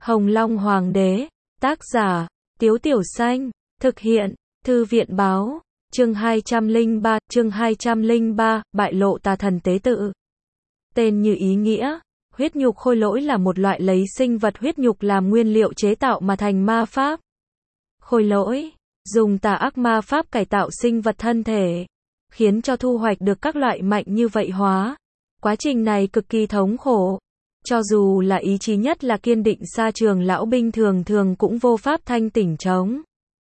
Hồng Long Hoàng đế, tác giả, Tiếu Tiểu Xanh, thực hiện, Thư viện báo, chương 203, bại lộ tà thần tế tự. Tên như ý nghĩa, huyết nhục khôi lỗi là một loại lấy sinh vật huyết nhục làm nguyên liệu chế tạo mà thành ma pháp. Khôi lỗi, dùng tà ác ma pháp cải tạo sinh vật thân thể, khiến cho thu hoạch được các loại mạnh như vậy hóa. Quá trình này cực kỳ thống khổ. Cho dù là ý chí nhất là kiên định sa trường lão binh thường thường cũng vô pháp thanh tỉnh chống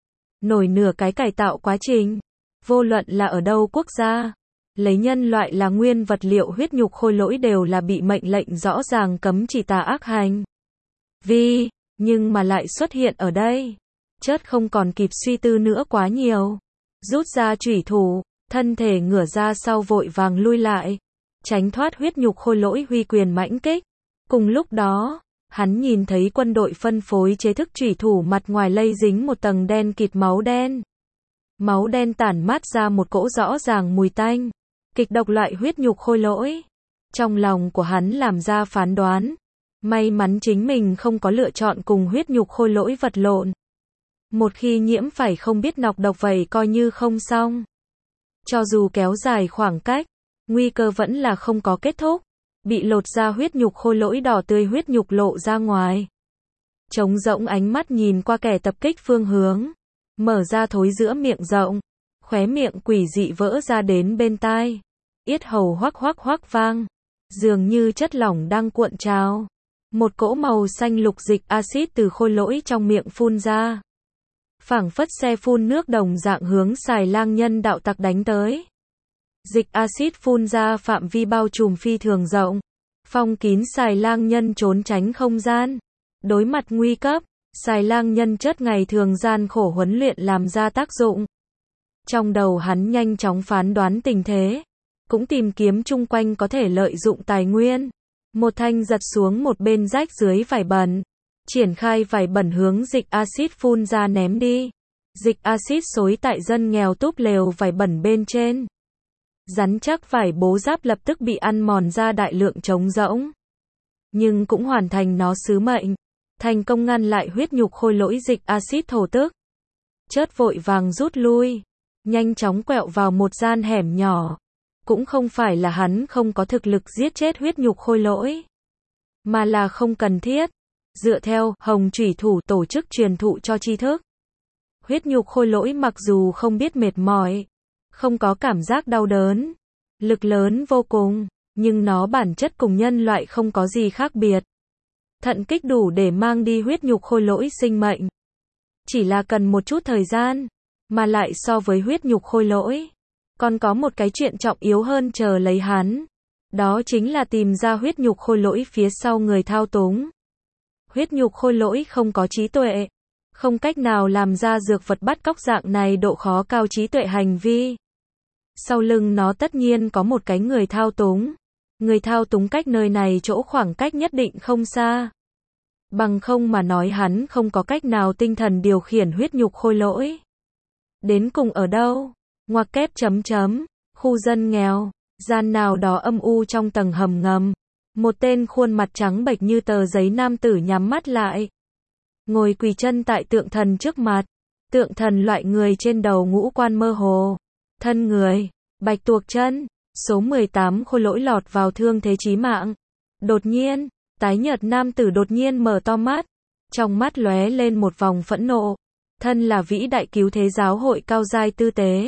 nổi nửa cái cải tạo quá trình. Vô luận là ở đâu quốc gia, lấy nhân loại là nguyên vật liệu huyết nhục khôi lỗi đều là bị mệnh lệnh rõ ràng cấm chỉ tà ác hành vi, nhưng mà lại xuất hiện ở đây. Chớt không còn kịp suy tư nữa quá nhiều, rút ra chủy thủ, thân thể ngửa ra sau vội vàng lui lại, tránh thoát huyết nhục khôi lỗi huy quyền mãnh kích. Cùng lúc đó, hắn nhìn thấy quân đội phân phối chế thức chủy thủ mặt ngoài lây dính một tầng đen kịt máu đen. Máu đen tản mát ra một cỗ rõ ràng mùi tanh, kịch độc loại huyết nhục khôi lỗi. Trong lòng của hắn làm ra phán đoán, may mắn chính mình không có lựa chọn cùng huyết nhục khôi lỗi vật lộn. Một khi nhiễm phải không biết nọc độc vậy coi như không xong. Cho dù kéo dài khoảng cách, nguy cơ vẫn là không có kết thúc. Bị lột ra huyết nhục khôi lỗi đỏ tươi huyết nhục lộ ra ngoài. Trống rỗng ánh mắt nhìn qua kẻ tập kích phương hướng. Mở ra thối giữa miệng rộng. Khóe miệng quỷ dị vỡ ra đến bên tai. Yết hầu hoắc hoắc hoắc vang. Dường như chất lỏng đang cuộn trào. Một cỗ màu xanh lục dịch axit từ khôi lỗi trong miệng phun ra. Phảng phất xe phun nước đồng dạng hướng xài lang nhân đạo tặc đánh tới. Dịch axit phun ra phạm vi bao trùm phi thường rộng, phong kín xài lang nhân trốn tránh không gian. Đối mặt nguy cấp, xài lang nhân chất ngày thường gian khổ huấn luyện làm ra tác dụng. Trong đầu hắn nhanh chóng phán đoán tình thế, cũng tìm kiếm chung quanh có thể lợi dụng tài nguyên. Một thanh giật xuống một bên rách dưới vải bẩn, triển khai vải bẩn hướng dịch axit phun ra ném đi. Dịch axit xối tại dân nghèo túp lều vải bẩn bên trên. Rắn chắc vải bố giáp lập tức bị ăn mòn ra đại lượng trống rỗng. Nhưng cũng hoàn thành nó sứ mệnh, thành công ngăn lại huyết nhục khôi lỗi dịch axit thổ tức. Chớt vội vàng rút lui, nhanh chóng quẹo vào một gian hẻm nhỏ. Cũng không phải là hắn không có thực lực giết chết huyết nhục khôi lỗi, mà là không cần thiết. Dựa theo Hồng Chủy Thủ tổ chức truyền thụ cho tri thức, huyết nhục khôi lỗi mặc dù không biết mệt mỏi, không có cảm giác đau đớn, lực lớn vô cùng, nhưng nó bản chất cùng nhân loại không có gì khác biệt. Thận kích đủ để mang đi huyết nhục khôi lỗi sinh mệnh. Chỉ là cần một chút thời gian, mà lại so với huyết nhục khôi lỗi, còn có một cái chuyện trọng yếu hơn chờ lấy hắn. Đó chính là tìm ra huyết nhục khôi lỗi phía sau người thao túng. Huyết nhục khôi lỗi không có trí tuệ, không cách nào làm ra dược vật bắt cóc dạng này độ khó cao trí tuệ hành vi. Sau lưng nó tất nhiên có một cái người thao túng. Người thao túng cách nơi này chỗ khoảng cách nhất định không xa. Bằng không mà nói hắn không có cách nào tinh thần điều khiển huyết nhục khôi lỗi. Đến cùng ở đâu? Ngoặc kép chấm chấm, khu dân nghèo, gian nào đó âm u trong tầng hầm ngầm. Một tên khuôn mặt trắng bệch như tờ giấy nam tử nhắm mắt lại. Ngồi quỳ chân tại tượng thần trước mặt. Tượng thần loại người trên đầu ngũ quan mơ hồ. Thân người, bạch tuộc chân, số 18 khôi lỗi lọt vào thương thế chí mạng. Đột nhiên, tái nhợt nam tử đột nhiên mở to mắt. Trong mắt lóe lên một vòng phẫn nộ. Thân là vĩ đại cứu thế giáo hội cao giai tư tế.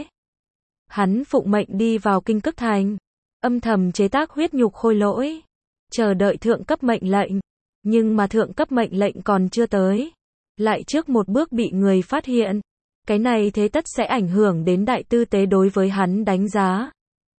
Hắn phụng mệnh đi vào Kinh Cức Thành, âm thầm chế tác huyết nhục khôi lỗi, chờ đợi thượng cấp mệnh lệnh. Nhưng mà thượng cấp mệnh lệnh còn chưa tới, lại trước một bước bị người phát hiện. Cái này thế tất sẽ ảnh hưởng đến đại tư tế đối với hắn đánh giá.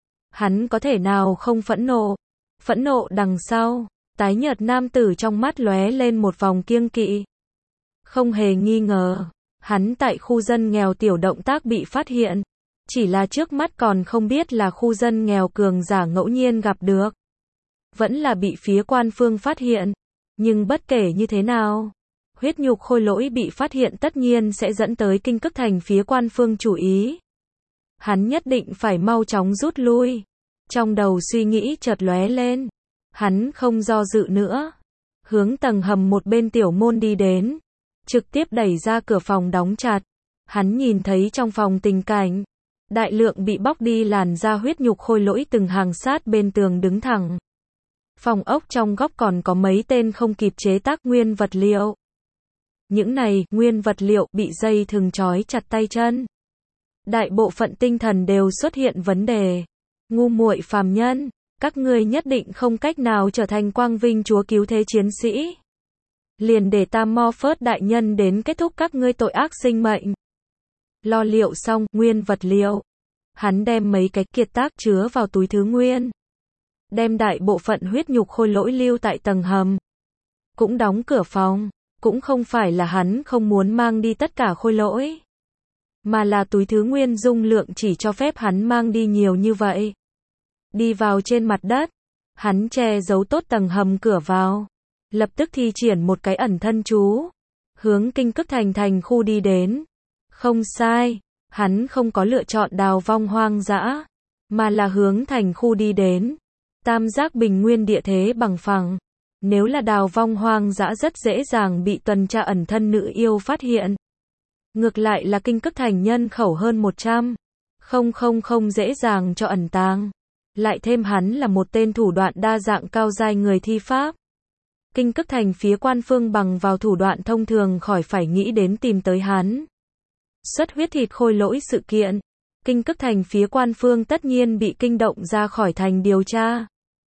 Hắn có thể nào không phẫn nộ? Phẫn nộ đằng sau, tái nhợt nam tử trong mắt lóe lên một vòng kiêng kỵ. Không hề nghi ngờ, hắn tại khu dân nghèo tiểu động tác bị phát hiện. Chỉ là trước mắt còn không biết là khu dân nghèo cường giả ngẫu nhiên gặp được, vẫn là bị phía quan phương phát hiện. Nhưng bất kể như thế nào, huyết nhục khôi lỗi bị phát hiện tất nhiên sẽ dẫn tới Kinh Cức Thành phía quan phương chú ý. Hắn nhất định phải mau chóng rút lui. Trong đầu suy nghĩ chợt lóe lên, hắn không do dự nữa, hướng tầng hầm một bên tiểu môn đi đến, trực tiếp đẩy ra cửa phòng đóng chặt. Hắn nhìn thấy trong phòng tình cảnh, đại lượng bị bóc đi làn da huyết nhục khôi lỗi từng hàng sát bên tường đứng thẳng. Phòng ốc trong góc còn có mấy tên không kịp chế tác nguyên vật liệu. Những này, nguyên vật liệu, bị dây thừng trói chặt tay chân. Đại bộ phận tinh thần đều xuất hiện vấn đề. Ngu muội phàm nhân, các ngươi nhất định không cách nào trở thành quang vinh chúa cứu thế chiến sĩ. Liền để ta Morpheus đại nhân đến kết thúc các ngươi tội ác sinh mệnh. Lo liệu xong, nguyên vật liệu. Hắn đem mấy cái kiệt tác chứa vào túi thứ nguyên. Đem đại bộ phận huyết nhục khôi lỗi lưu tại tầng hầm. Cũng đóng cửa phòng. Cũng không phải là hắn không muốn mang đi tất cả khôi lỗi. Mà là túi thứ nguyên dung lượng chỉ cho phép hắn mang đi nhiều như vậy. Đi vào trên mặt đất. Hắn che giấu tốt tầng hầm cửa vào. Lập tức thi triển một cái ẩn thân chú. Hướng Kinh Cức thành khu đi đến. Không sai. Hắn không có lựa chọn đào vong hoang dã. Mà là hướng thành khu đi đến. Tam giác bình nguyên địa thế bằng phẳng. Nếu là đào vong hoang dã rất dễ dàng bị tuần tra ẩn thân nữ yêu phát hiện. Ngược lại là Kinh Cức thành nhân khẩu hơn 100. Không dễ dàng cho ẩn tàng. Lại thêm hắn là một tên thủ đoạn đa dạng cao giai người thi pháp. Kinh Cức thành phía quan phương bằng vào thủ đoạn thông thường khỏi phải nghĩ đến tìm tới hắn. Xuất huyết thịt khôi lỗi sự kiện. Kinh Cức thành phía quan phương tất nhiên bị kinh động ra khỏi thành điều tra.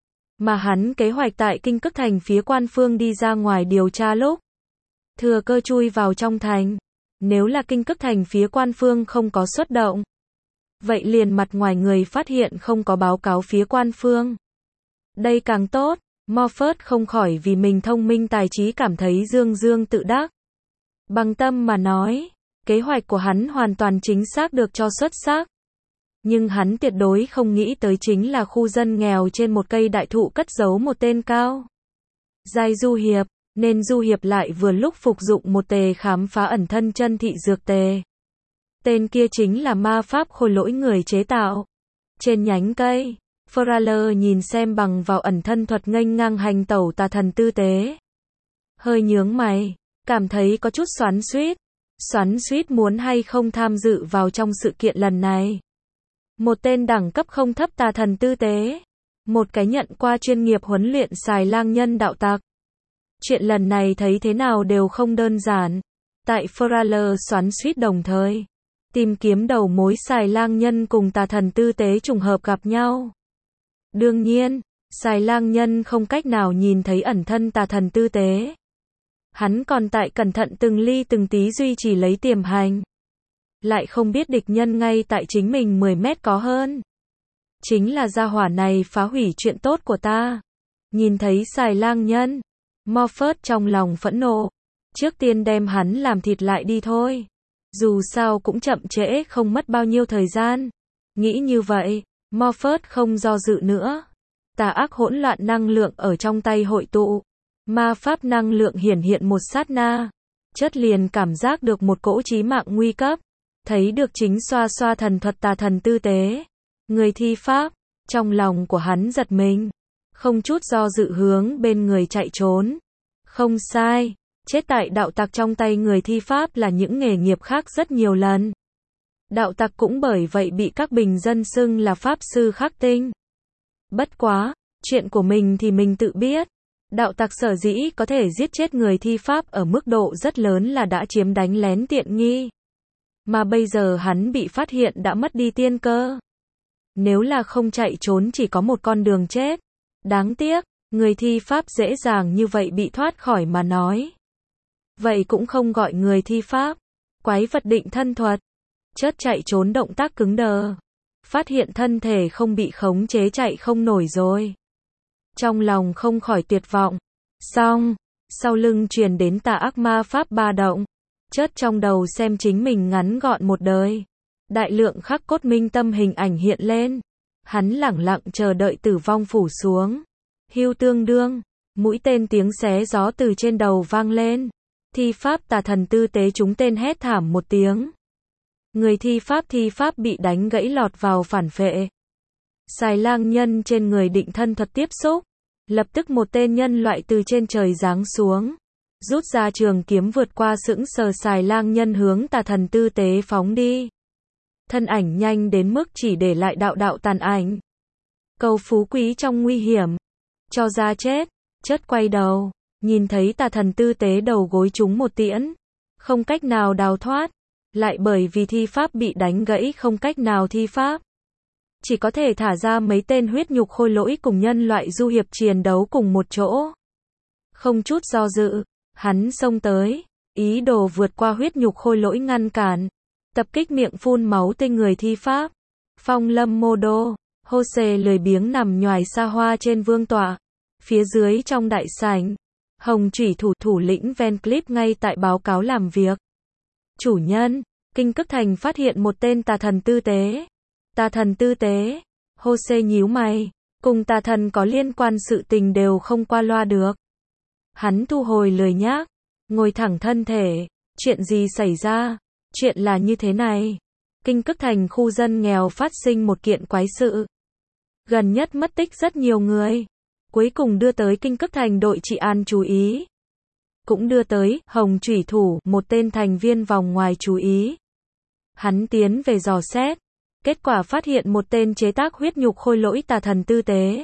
Mà hắn kế hoạch tại Kinh Cức thành phía quan phương đi ra ngoài điều tra lúc. Thừa cơ chui vào trong thành. Nếu là Kinh Cức thành phía quan phương không có xuất động. Vậy liền mặt ngoài người phát hiện không có báo cáo phía quan phương. Đây càng tốt. Morpheus không khỏi vì mình thông minh tài trí cảm thấy dương tự đắc. Bằng tâm mà nói, kế hoạch của hắn hoàn toàn chính xác được cho xuất sắc. Nhưng hắn tuyệt đối không nghĩ tới chính là khu dân nghèo trên một cây đại thụ cất giấu một tên cao giai du hiệp, nên du hiệp lại vừa lúc phục dụng một tề khám phá ẩn thân chân thị dược tề. Tên kia chính là ma pháp khôi lỗi người chế tạo. Trên nhánh cây, Foraler nhìn xem bằng vào ẩn thân thuật nghênh ngang hành tẩu tà thần tư tế. Hơi nhướng mày, cảm thấy có chút xoắn xuýt. Xoắn xuýt muốn hay không tham dự vào trong sự kiện lần này. Một tên đẳng cấp không thấp tà thần tư tế. Một cái nhận qua chuyên nghiệp huấn luyện xài lang nhân đạo tặc. Chuyện lần này thấy thế nào đều không đơn giản. Tại Foraler xoắn xuýt đồng thời. Tìm kiếm đầu mối xài lang nhân cùng tà thần tư tế trùng hợp gặp nhau. Đương nhiên, xài lang nhân không cách nào nhìn thấy ẩn thân tà thần tư tế. Hắn còn tại cẩn thận từng ly từng tí duy trì lấy tiềm hành. Lại không biết địch nhân ngay tại chính mình 10 mét có hơn. Chính là gia hỏa này phá hủy chuyện tốt của ta. Nhìn thấy xài lang nhân, Morpheus trong lòng phẫn nộ. Trước tiên đem hắn làm thịt lại đi thôi. Dù sao cũng chậm trễ không mất bao nhiêu thời gian. Nghĩ như vậy, Morpheus không do dự nữa. Tà ác hỗn loạn năng lượng ở trong tay hội tụ. Ma pháp năng lượng hiển hiện một sát na. Chất liền cảm giác được một cỗ chí mạng nguy cấp. Thấy được chính xoa thần thuật tà thần tư tế. Người thi pháp, trong lòng của hắn giật mình. Không chút do dự hướng bên người chạy trốn. Không sai, chết tại đạo tặc trong tay người thi pháp là những nghề nghiệp khác rất nhiều lần. Đạo tặc cũng bởi vậy bị các bình dân xưng là pháp sư khắc tinh. Bất quá, chuyện của mình thì mình tự biết. Đạo tặc sở dĩ có thể giết chết người thi pháp ở mức độ rất lớn là đã chiếm đánh lén tiện nghi. Mà bây giờ hắn bị phát hiện đã mất đi tiên cơ. Nếu là không chạy trốn chỉ có một con đường chết. Đáng tiếc, người thi pháp dễ dàng như vậy bị thoát khỏi mà nói. Vậy cũng không gọi người thi pháp. Quái vật định thân thuật. Chớt chạy trốn động tác cứng đờ. Phát hiện thân thể không bị khống chế chạy không nổi rồi. Trong lòng không khỏi tuyệt vọng. Xong, sau lưng truyền đến tà ác ma pháp ba động. Chớt trong đầu xem chính mình ngắn gọn một đời. Đại lượng khắc cốt minh tâm hình ảnh hiện lên. Hắn lẳng lặng chờ đợi tử vong phủ xuống. Hưu tương đương, mũi tên tiếng xé gió từ trên đầu vang lên. Thi pháp tà thần tư tế chúng tên hét thảm một tiếng. Người thi pháp bị đánh gãy lọt vào phản phệ. Xài lang nhân trên người định thân thuật tiếp xúc. Lập tức một tên nhân loại từ trên trời giáng xuống, rút ra trường kiếm vượt qua sững sờ Xài Lang Nhân hướng tà thần tư tế phóng đi. Thân ảnh nhanh đến mức chỉ để lại đạo đạo tàn ảnh. Cầu phú quý trong nguy hiểm, cho ra chết, chớt quay đầu, nhìn thấy tà thần tư tế đầu gối trúng một tiễn, không cách nào đào thoát, lại bởi vì thi pháp bị đánh gãy không cách nào thi pháp. Chỉ có thể thả ra mấy tên huyết nhục khôi lỗi cùng nhân loại du hiệp chiến đấu cùng một chỗ. Không chút do dự, hắn xông tới, ý đồ vượt qua huyết nhục khôi lỗi ngăn cản, tập kích miệng phun máu tên người thi pháp. Phong lâm mô đô, Jose lười biếng nằm nhoài xa hoa trên vương tọa. Phía dưới trong đại sảnh, Hồng Chủy thủ lĩnh Van Cleef ngay tại báo cáo làm việc. Chủ nhân, Kinh Cức Thành phát hiện một tên tà thần tư tế. Tà thần tư tế, Jose nhíu mày, cùng tà thần có liên quan sự tình đều không qua loa được. Hắn thu hồi lười nhác, ngồi thẳng thân thể, chuyện gì xảy ra? Chuyện là như thế này. Kinh Cức Thành khu dân nghèo phát sinh một kiện quái sự. Gần nhất mất tích rất nhiều người. Cuối cùng đưa tới Kinh Cức Thành đội trị an chú ý. Cũng đưa tới Hồng Chủy thủ, một tên thành viên vòng ngoài chú ý. Hắn tiến về dò xét. Kết quả phát hiện một tên chế tác huyết nhục khôi lỗi tà thần tư tế.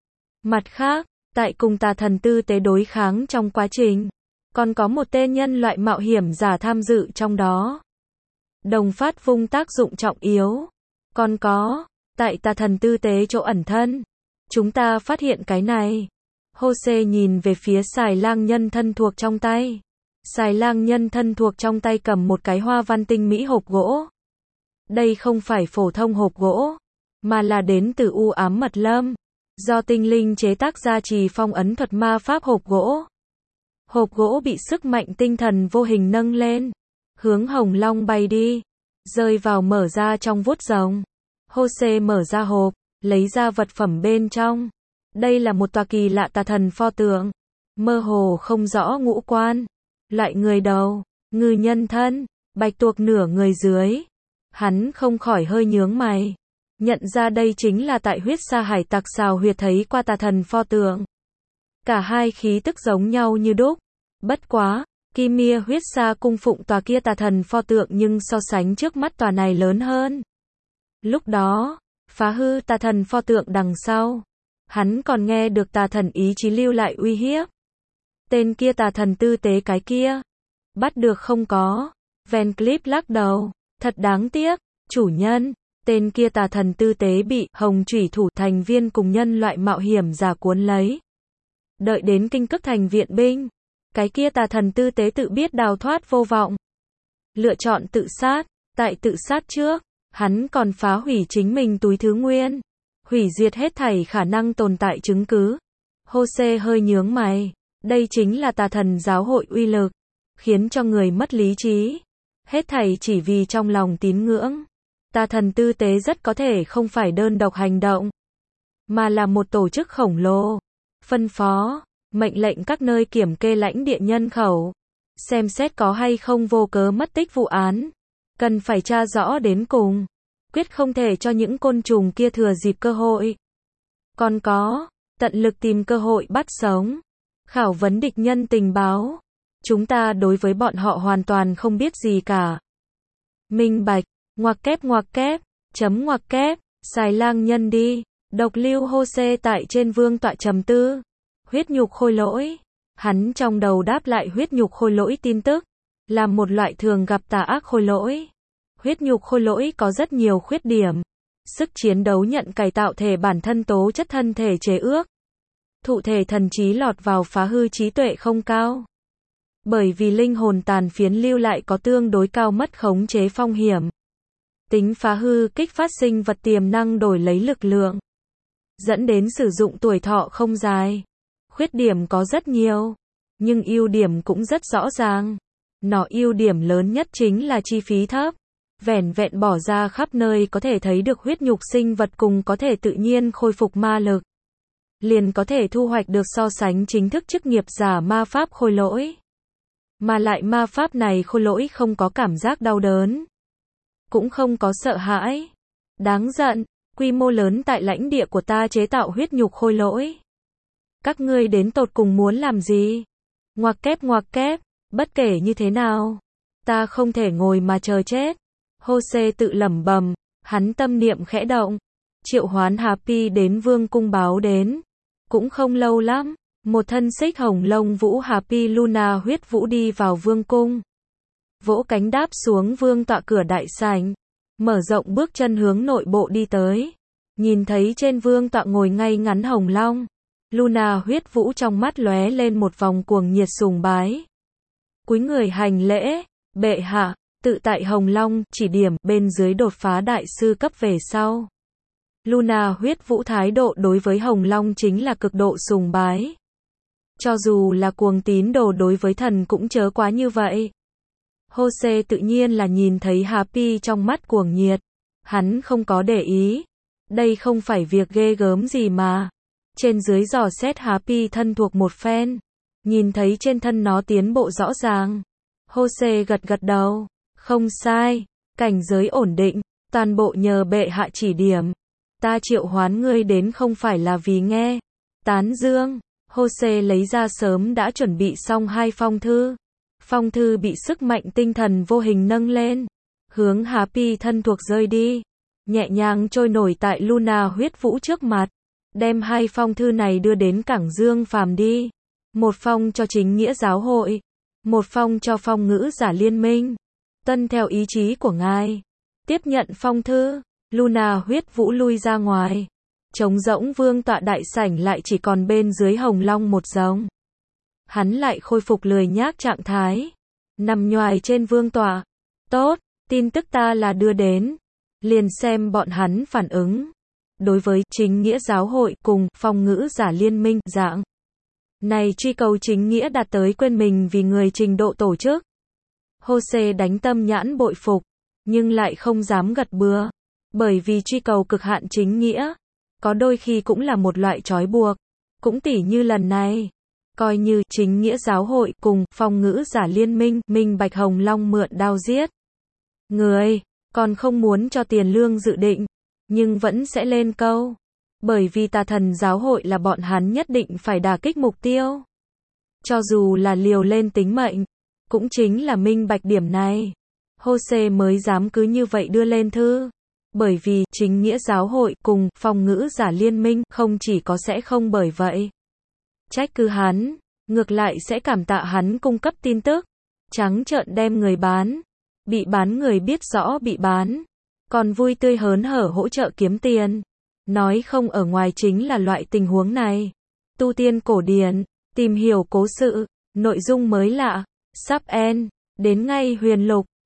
Mặt khác, tại cùng tà thần tư tế đối kháng trong quá trình, còn có một tên nhân loại mạo hiểm giả tham dự trong đó. Đồng phát vung tác dụng trọng yếu. Còn có, tại tà thần tư tế chỗ ẩn thân, chúng ta phát hiện cái này. Jose nhìn về phía Xài Lang Nhân thân thuộc trong tay. Xài Lang Nhân thân thuộc trong tay cầm một cái hoa văn tinh mỹ hộp gỗ. Đây không phải phổ thông hộp gỗ, mà là đến từ u ám mật lâm, do tinh linh chế tác ra trì phong ấn thuật ma pháp hộp gỗ. Hộp gỗ bị sức mạnh tinh thần vô hình nâng lên, hướng Hồng Long bay đi, rơi vào mở ra trong vuốt rồng. Jose mở ra hộp, lấy ra vật phẩm bên trong. Đây là một tòa kỳ lạ tà thần pho tượng, mơ hồ không rõ ngũ quan, loại người đầu, ngư nhân thân, bạch tuộc nửa người dưới. Hắn không khỏi hơi nhướng mày, nhận ra đây chính là tại huyết sa hải tặc xào huyệt thấy qua tà thần pho tượng. Cả hai khí tức giống nhau như đúc. Bất quá, Kimia huyết sa cung phụng tòa kia tà thần pho tượng nhưng so sánh trước mắt tòa này lớn hơn. Lúc đó, phá hư tà thần pho tượng đằng sau, hắn còn nghe được tà thần ý chí lưu lại uy hiếp. Tên kia tà thần tư tế cái kia, bắt được không có. Van Cleef lắc đầu, thật đáng tiếc, chủ nhân, tên kia tà thần tư tế bị Hồng Chủy thủ thành viên cùng nhân loại mạo hiểm giả cuốn lấy. Đợi đến Kinh Cức Thành viện binh, cái kia tà thần tư tế tự biết đào thoát vô vọng, lựa chọn tự sát. Tại tự sát trước, hắn còn phá hủy chính mình túi thứ nguyên, hủy diệt hết thảy khả năng tồn tại chứng cứ. Jose hơi nhướng mày, đây chính là tà thần giáo hội uy lực, khiến cho người mất lý trí. Hết thảy chỉ vì trong lòng tín ngưỡng. Tà thần tư tế rất có thể không phải đơn độc hành động, mà là một tổ chức khổng lồ, phân phó, mệnh lệnh các nơi kiểm kê lãnh địa nhân khẩu, xem xét có hay không vô cớ mất tích vụ án, cần phải tra rõ đến cùng, quyết không thể cho những côn trùng kia thừa dịp cơ hội. Còn có, tận lực tìm cơ hội bắt sống, khảo vấn địch nhân tình báo. Chúng ta đối với bọn họ hoàn toàn không biết gì cả. Minh bạch, ngoặc kép, chấm ngoặc kép, Xài Lang Nhân đi. Độc lưu Jose tại trên vương tọa trầm tư. Huyết nhục khôi lỗi. Hắn trong đầu đáp lại huyết nhục khôi lỗi tin tức, là một loại thường gặp tà ác khôi lỗi. Huyết nhục khôi lỗi có rất nhiều khuyết điểm. Sức chiến đấu nhận cải tạo thể bản thân tố chất thân thể chế ước. Thụ thể thần trí lọt vào phá hư trí tuệ không cao. Bởi vì linh hồn tàn phiến lưu lại có tương đối cao mất khống chế phong hiểm. Tính phá hư kích phát sinh vật tiềm năng đổi lấy lực lượng, dẫn đến sử dụng tuổi thọ không dài. Khuyết điểm có rất nhiều, nhưng ưu điểm cũng rất rõ ràng. Nó ưu điểm lớn nhất chính là chi phí thấp. Vẻn vẹn bỏ ra khắp nơi có thể thấy được huyết nhục sinh vật cùng có thể tự nhiên khôi phục ma lực, liền có thể thu hoạch được so sánh chính thức chức nghiệp giả ma pháp khôi lỗi. Mà lại ma pháp này khôi lỗi không có cảm giác đau đớn, cũng không có sợ hãi. Đáng giận, quy mô lớn tại lãnh địa của ta chế tạo huyết nhục khôi lỗi. Các ngươi đến tột cùng muốn làm gì? Ngoặc kép, bất kể như thế nào, ta không thể ngồi mà chờ chết. Jose tự lẩm bẩm, hắn tâm niệm khẽ động, triệu hoán Happy đến vương cung báo đến. Cũng không lâu lắm, một thân xích hồng lông vũ Happy Luna huyết vũ đi vào vương cung. Vỗ cánh đáp xuống vương tọa cửa đại sảnh, mở rộng bước chân hướng nội bộ đi tới. Nhìn thấy trên vương tọa ngồi ngay ngắn hồng long, Luna huyết vũ trong mắt lóe lên một vòng cuồng nhiệt sùng bái. Cúi người hành lễ, bệ hạ, tự tại hồng long, chỉ điểm, bên dưới đột phá đại sư cấp về sau. Luna huyết vũ thái độ đối với hồng long chính là cực độ sùng bái. Cho dù là cuồng tín đồ đối với thần cũng chớ quá như vậy. Jose tự nhiên là nhìn thấy Happy trong mắt cuồng nhiệt. Hắn không có để ý. Đây không phải việc ghê gớm gì mà. Trên dưới dò xét Happy thân thuộc một phen. Nhìn thấy trên thân nó tiến bộ rõ ràng. Jose gật gật đầu. Không sai. Cảnh giới ổn định. Toàn bộ nhờ bệ hạ chỉ điểm. Ta triệu hoán ngươi đến không phải là vì nghe tán dương. Jose lấy ra sớm đã chuẩn bị xong 2 phong thư. Phong thư bị sức mạnh tinh thần vô hình nâng lên, hướng Happy thân thuộc rơi đi, nhẹ nhàng trôi nổi tại Luna huyết vũ trước mặt. Đem 2 phong thư này đưa đến cảng Dương Phàm đi. Một phong cho chính nghĩa giáo hội, một phong cho phong ngữ giả liên minh. Tuân theo ý chí của ngài. Tiếp nhận phong thư, Luna huyết vũ lui ra ngoài. Trống rỗng vương tọa đại sảnh lại chỉ còn bên dưới hồng long một giống. Hắn lại khôi phục lười nhác trạng thái. Nằm nhoài trên vương tọa. Tốt, tin tức ta là đưa đến. Liền xem bọn hắn phản ứng. Đối với chính nghĩa giáo hội cùng phong ngữ giả liên minh dạng này truy cầu chính nghĩa đạt tới quên mình vì người trình độ tổ chức. Jose đánh tâm nhãn bội phục, nhưng lại không dám gật bừa. Bởi vì truy cầu cực hạn chính nghĩa, có đôi khi cũng là một loại trói buộc. Cũng tỉ như lần này, coi như chính nghĩa giáo hội cùng phong ngữ giả liên minh, minh bạch hồng long mượn đao giết người, còn không muốn cho tiền lương dự định, nhưng vẫn sẽ lên câu. Bởi vì tà thần giáo hội là bọn hắn nhất định phải đả kích mục tiêu. Cho dù là liều lên tính mệnh, cũng chính là minh bạch điểm này. Jose mới dám cứ như vậy đưa lên thư. Bởi vì chính nghĩa giáo hội cùng phong ngữ giả liên minh không chỉ có sẽ không bởi vậy trách cứ hắn, ngược lại sẽ cảm tạ hắn cung cấp tin tức. Trắng trợn đem người bán, bị bán người biết rõ bị bán, còn vui tươi hớn hở hỗ trợ kiếm tiền. Nói không ở ngoài chính là loại tình huống này. Tu tiên cổ điển, tìm hiểu cố sự, nội dung mới lạ, sắp end, đến ngay huyền lục.